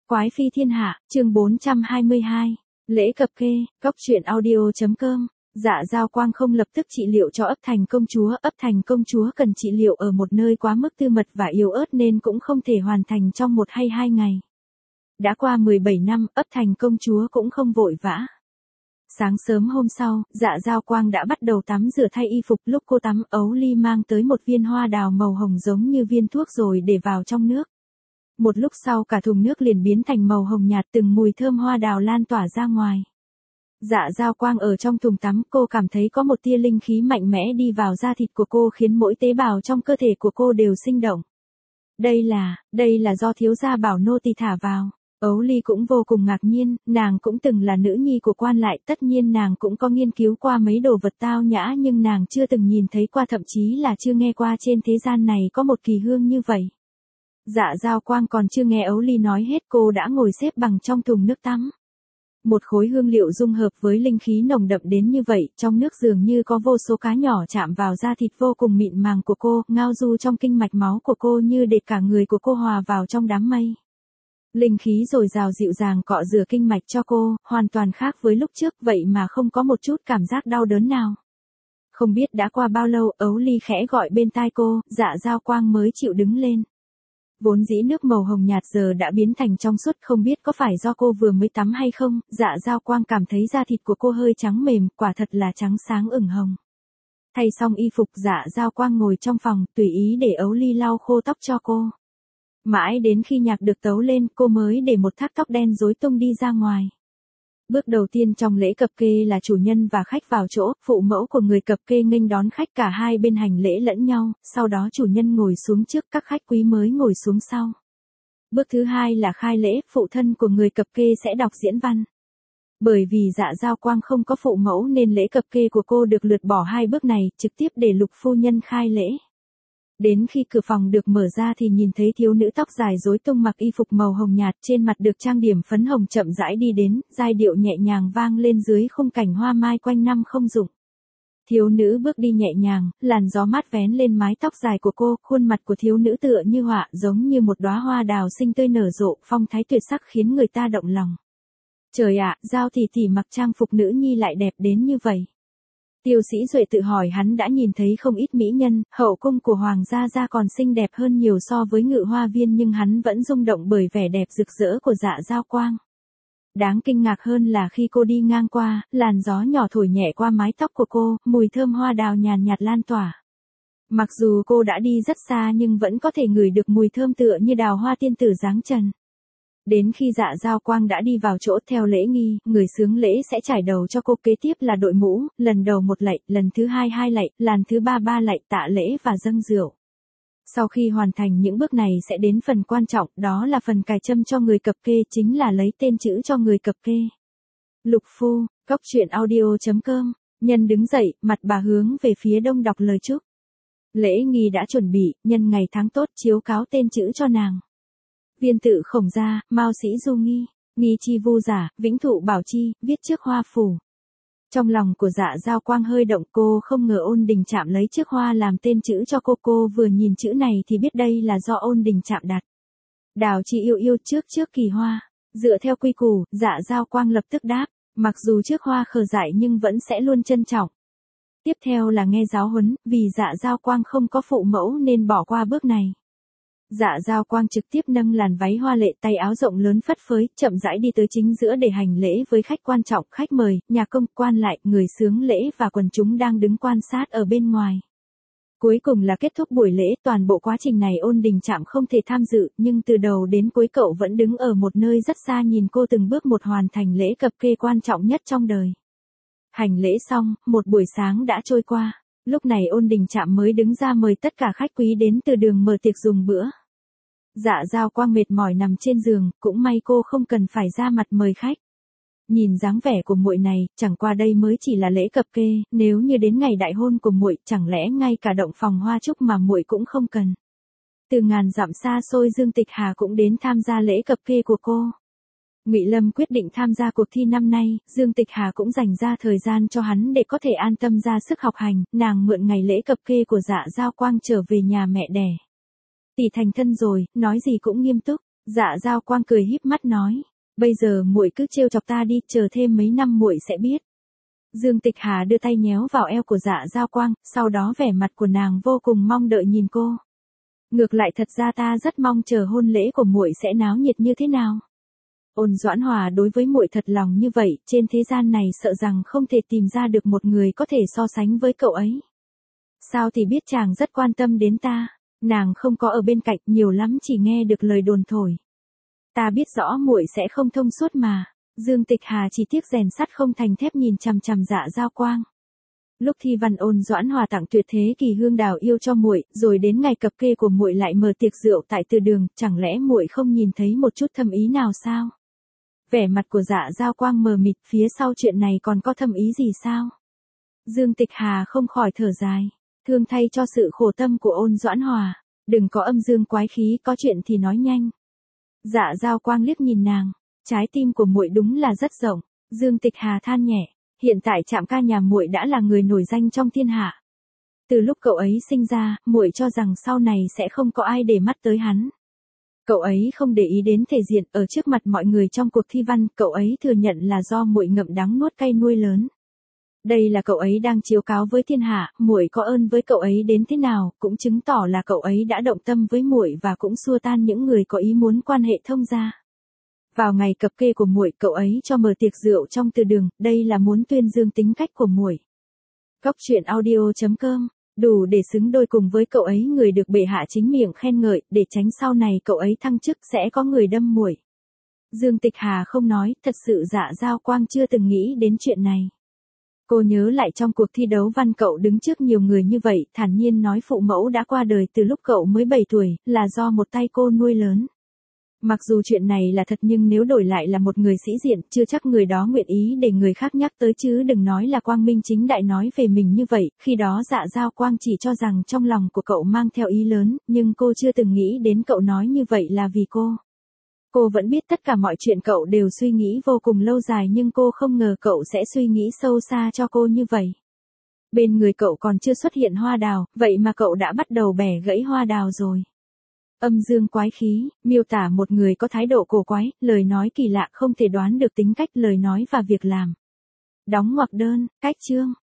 Quái phi thiên hạ, chương 422. Lễ cập kê, cóc truyện audio.com. Dạ Giao Quang không lập tức trị liệu cho ấp thành công chúa cần trị liệu ở một nơi quá mức tư mật và yếu ớt nên cũng không thể hoàn thành trong 1 hay 2 ngày. Đã qua 17 năm, ấp thành công chúa cũng không vội vã. Sáng sớm hôm sau, Dạ Giao Quang đã bắt đầu tắm rửa thay y phục. Lúc cô tắm, Ấu Ly mang tới một viên hoa đào màu hồng giống như viên thuốc rồi để vào trong nước. Một lúc sau cả thùng nước liền biến thành màu hồng nhạt, từng mùi thơm hoa đào lan tỏa ra ngoài. Dạ Giao Quang ở trong thùng tắm, cô cảm thấy có một tia linh khí mạnh mẽ đi vào da thịt của cô khiến mỗi tế bào trong cơ thể của cô đều sinh động. Đây là do thiếu gia bảo nô tỳ thả vào. Ấu Ly cũng vô cùng ngạc nhiên, nàng cũng từng là nữ nhi của quan lại, tất nhiên nàng cũng có nghiên cứu qua mấy đồ vật tao nhã nhưng nàng chưa từng nhìn thấy qua, thậm chí là chưa nghe qua trên thế gian này có một kỳ hương như vậy. Dạ Giao Quang còn chưa nghe Ấu Ly nói hết, cô đã ngồi xếp bằng trong thùng nước tắm. Một khối hương liệu dung hợp với linh khí nồng đậm đến như vậy, trong nước dường như có vô số cá nhỏ chạm vào da thịt vô cùng mịn màng của cô, ngao du trong kinh mạch máu của cô như để cả người của cô hòa vào trong đám mây. Linh khí dồi dào dịu dàng cọ rửa kinh mạch cho cô, hoàn toàn khác với lúc trước, vậy mà không có một chút cảm giác đau đớn nào. Không biết đã qua bao lâu, Ấu Ly khẽ gọi bên tai cô, Dạ Giao Quang mới chịu đứng lên. Vốn dĩ nước màu hồng nhạt giờ đã biến thành trong suốt, không biết có phải do cô vừa mới tắm hay không, Dạ Giao Quang cảm thấy da thịt của cô hơi trắng mềm, quả thật là trắng sáng ửng hồng. Thay xong y phục, Dạ Giao Quang ngồi trong phòng, tùy ý để Ấu Ly lau khô tóc cho cô. Mãi đến khi nhạc được tấu lên, cô mới để một thác tóc đen rối tung đi ra ngoài. Bước đầu tiên trong lễ cập kê là chủ nhân và khách vào chỗ, phụ mẫu của người cập kê nghênh đón khách, cả hai bên hành lễ lẫn nhau, sau đó chủ nhân ngồi xuống trước, các khách quý mới ngồi xuống sau. Bước thứ hai là khai lễ, phụ thân của người cập kê sẽ đọc diễn văn. Bởi vì Dạ Giao Quang không có phụ mẫu nên lễ cập kê của cô được lược bỏ 2 bước này, trực tiếp để Lục phu nhân khai lễ. Đến khi cửa phòng được mở ra thì nhìn thấy thiếu nữ tóc dài rối tung mặc y phục màu hồng nhạt, trên mặt được trang điểm phấn hồng chậm rãi đi đến, giai điệu nhẹ nhàng vang lên dưới khung cảnh hoa mai quanh năm không rụng. Thiếu nữ bước đi nhẹ nhàng, làn gió mát vén lên mái tóc dài của cô, khuôn mặt của thiếu nữ tựa như họa, giống như một đóa hoa đào xinh tươi nở rộ, phong thái tuyệt sắc khiến người ta động lòng. Trời ạ, Giao tỷ tỷ mặc trang phục nữ nhi lại đẹp đến như vậy. Tiêu Sĩ Duệ tự hỏi, hắn đã nhìn thấy không ít mỹ nhân, hậu cung của Hoàng gia còn xinh đẹp hơn nhiều so với Ngự Hoa Viên, nhưng hắn vẫn rung động bởi vẻ đẹp rực rỡ của Dạ Giao Quang. Đáng kinh ngạc hơn là khi cô đi ngang qua, làn gió nhỏ thổi nhẹ qua mái tóc của cô, mùi thơm hoa đào nhàn nhạt lan tỏa. Mặc dù cô đã đi rất xa nhưng vẫn có thể ngửi được mùi thơm tựa như đào hoa tiên tử dáng trần. Đến khi Dạ Giao Quang đã đi vào chỗ, theo lễ nghi, người xướng lễ sẽ trải đầu cho cô, kế tiếp là đội mũ, lần đầu 1 lạy, lần thứ 2 lạy, lần thứ 3 lạy, tạ lễ và dâng rượu. Sau khi hoàn thành những bước này sẽ đến phần quan trọng, đó là phần cài trâm cho người cập kê, chính là lấy tên chữ cho người cập kê. Lục phu, cóc truyện audio.com. Nhân đứng dậy, mặt bà hướng về phía đông đọc lời chúc. Lễ nghi đã chuẩn bị, nhân ngày tháng tốt chiếu cáo tên chữ cho nàng. Viên tự Khổng Gia, Mao Sĩ Du Nghi, Nghi Chi Vu Giả, Vĩnh Thụ Bảo Chi, viết trước hoa phủ. Trong lòng của Dạ Giao Quang hơi động, cô không ngờ Ôn Đình Trạm lấy chiếc hoa làm tên chữ cho cô vừa nhìn chữ này thì biết đây là do Ôn Đình Trạm đặt. Đào Chi yêu trước kỳ hoa. Dựa theo quy củ, Dạ Giao Quang lập tức đáp, mặc dù trước hoa khờ dại nhưng vẫn sẽ luôn trân trọng. Tiếp theo là nghe giáo huấn, vì Dạ Giao Quang không có phụ mẫu nên bỏ qua bước này. Dạ Giao Quang trực tiếp nâng làn váy hoa lệ, tay áo rộng lớn phất phới, chậm rãi đi tới chính giữa để hành lễ với khách quan trọng, khách mời, nhà công, quan lại, người xướng lễ và quần chúng đang đứng quan sát ở bên ngoài. Cuối cùng là kết thúc buổi lễ, toàn bộ quá trình này Ôn Đình Trạm không thể tham dự, nhưng từ đầu đến cuối cậu vẫn đứng ở một nơi rất xa nhìn cô từng bước một hoàn thành lễ cập kê quan trọng nhất trong đời. Hành lễ xong, một buổi sáng đã trôi qua, lúc này Ôn Đình Trạm mới đứng ra mời tất cả khách quý đến từ đường mở tiệc dùng bữa. Dạ Giao Quang mệt mỏi nằm trên giường, cũng may cô không cần phải ra mặt mời khách. Nhìn dáng vẻ của muội này, chẳng qua đây mới chỉ là lễ cập kê, nếu như đến ngày đại hôn của muội, chẳng lẽ ngay cả động phòng hoa chúc mà muội cũng không cần. Từ ngàn dặm xa xôi Dương Tịch Hà cũng đến tham gia lễ cập kê của cô. Ngụy Lâm quyết định tham gia cuộc thi năm nay, Dương Tịch Hà cũng dành ra thời gian cho hắn để có thể an tâm ra sức học hành, nàng mượn ngày lễ cập kê của Dạ Giao Quang trở về nhà mẹ đẻ. Tỷ thành thân rồi, nói gì cũng nghiêm túc. Dạ Dao Quang cười híp mắt nói, bây giờ muội cứ trêu chọc ta đi, chờ thêm mấy năm muội sẽ biết. Dương Tịch Hà đưa tay nhéo vào eo của Dạ Dao Quang, sau đó vẻ mặt của nàng vô cùng mong đợi nhìn cô. Ngược lại thật ra ta rất mong chờ hôn lễ của muội sẽ náo nhiệt như thế nào. Ôn Doãn Hòa đối với muội thật lòng như vậy, trên thế gian này sợ rằng không thể tìm ra được một người có thể so sánh với cậu ấy. Sao thì biết chàng rất quan tâm đến ta, nàng không có ở bên cạnh, nhiều lắm chỉ nghe được lời đồn thổi. Ta biết rõ muội sẽ không thông suốt mà. Dương Tịch Hà chỉ tiếc rèn sắt không thành thép nhìn chằm chằm Dạ Dao Quang. Lúc thi văn Ôn Doãn Hòa tặng tuyệt thế kỳ hương đào yêu cho muội, rồi đến ngày cập kê của muội lại mở tiệc rượu tại từ đường, chẳng lẽ muội không nhìn thấy một chút thâm ý nào sao? Vẻ mặt của Dạ Dao Quang mờ mịt, phía sau chuyện này còn có thâm ý gì sao? Dương Tịch Hà không khỏi thở dài, thương thay cho sự khổ tâm của Ôn Doãn Hòa, đừng có âm dương quái khí, có chuyện thì nói nhanh. Dạ Dao Quang liếc nhìn nàng, trái tim của muội đúng là rất rộng. Dương Tịch Hà than nhẹ, hiện tại Trạm Ca nhà muội đã là người nổi danh trong thiên hạ. Từ lúc cậu ấy sinh ra, muội cho rằng sau này sẽ không có ai để mắt tới hắn. Cậu ấy không để ý đến thể diện, ở trước mặt mọi người trong cuộc thi văn, cậu ấy thừa nhận là do muội ngậm đắng nuốt cay nuôi lớn. Đây là cậu ấy đang chiếu cáo với thiên hạ, muội có ơn với cậu ấy đến thế nào, cũng chứng tỏ là cậu ấy đã động tâm với muội và cũng xua tan những người có ý muốn quan hệ thông gia. Vào ngày cập kê của muội, cậu ấy cho mở tiệc rượu trong từ đường, đây là muốn tuyên dương tính cách của muội. Cóc truyện audio.com, đủ để xứng đôi cùng với cậu ấy, người được bệ hạ chính miệng khen ngợi, để tránh sau này cậu ấy thăng chức sẽ có người đâm muội. Dương Tịch Hà không nói, thật sự Dạ Dao Quang chưa từng nghĩ đến chuyện này. Cô nhớ lại trong cuộc thi đấu văn cậu đứng trước nhiều người như vậy, thản nhiên nói phụ mẫu đã qua đời từ lúc cậu mới 7 tuổi, là do một tay cô nuôi lớn. Mặc dù chuyện này là thật nhưng nếu đổi lại là một người sĩ diện, chưa chắc người đó nguyện ý để người khác nhắc tới, chứ đừng nói là quang minh chính đại nói về mình như vậy. Khi đó Dạ Dao Quang chỉ cho rằng trong lòng của cậu mang theo ý lớn, nhưng cô chưa từng nghĩ đến cậu nói như vậy là vì cô. Cô vẫn biết tất cả mọi chuyện cậu đều suy nghĩ vô cùng lâu dài, nhưng cô không ngờ cậu sẽ suy nghĩ sâu xa cho cô như vậy. Bên người cậu còn chưa xuất hiện hoa đào, vậy mà cậu đã bắt đầu bẻ gãy hoa đào rồi. Âm dương quái khí, miêu tả một người có thái độ cổ quái, lời nói kỳ lạ, không thể đoán được tính cách, lời nói và việc làm. Đóng ngoặc đơn, cách chương.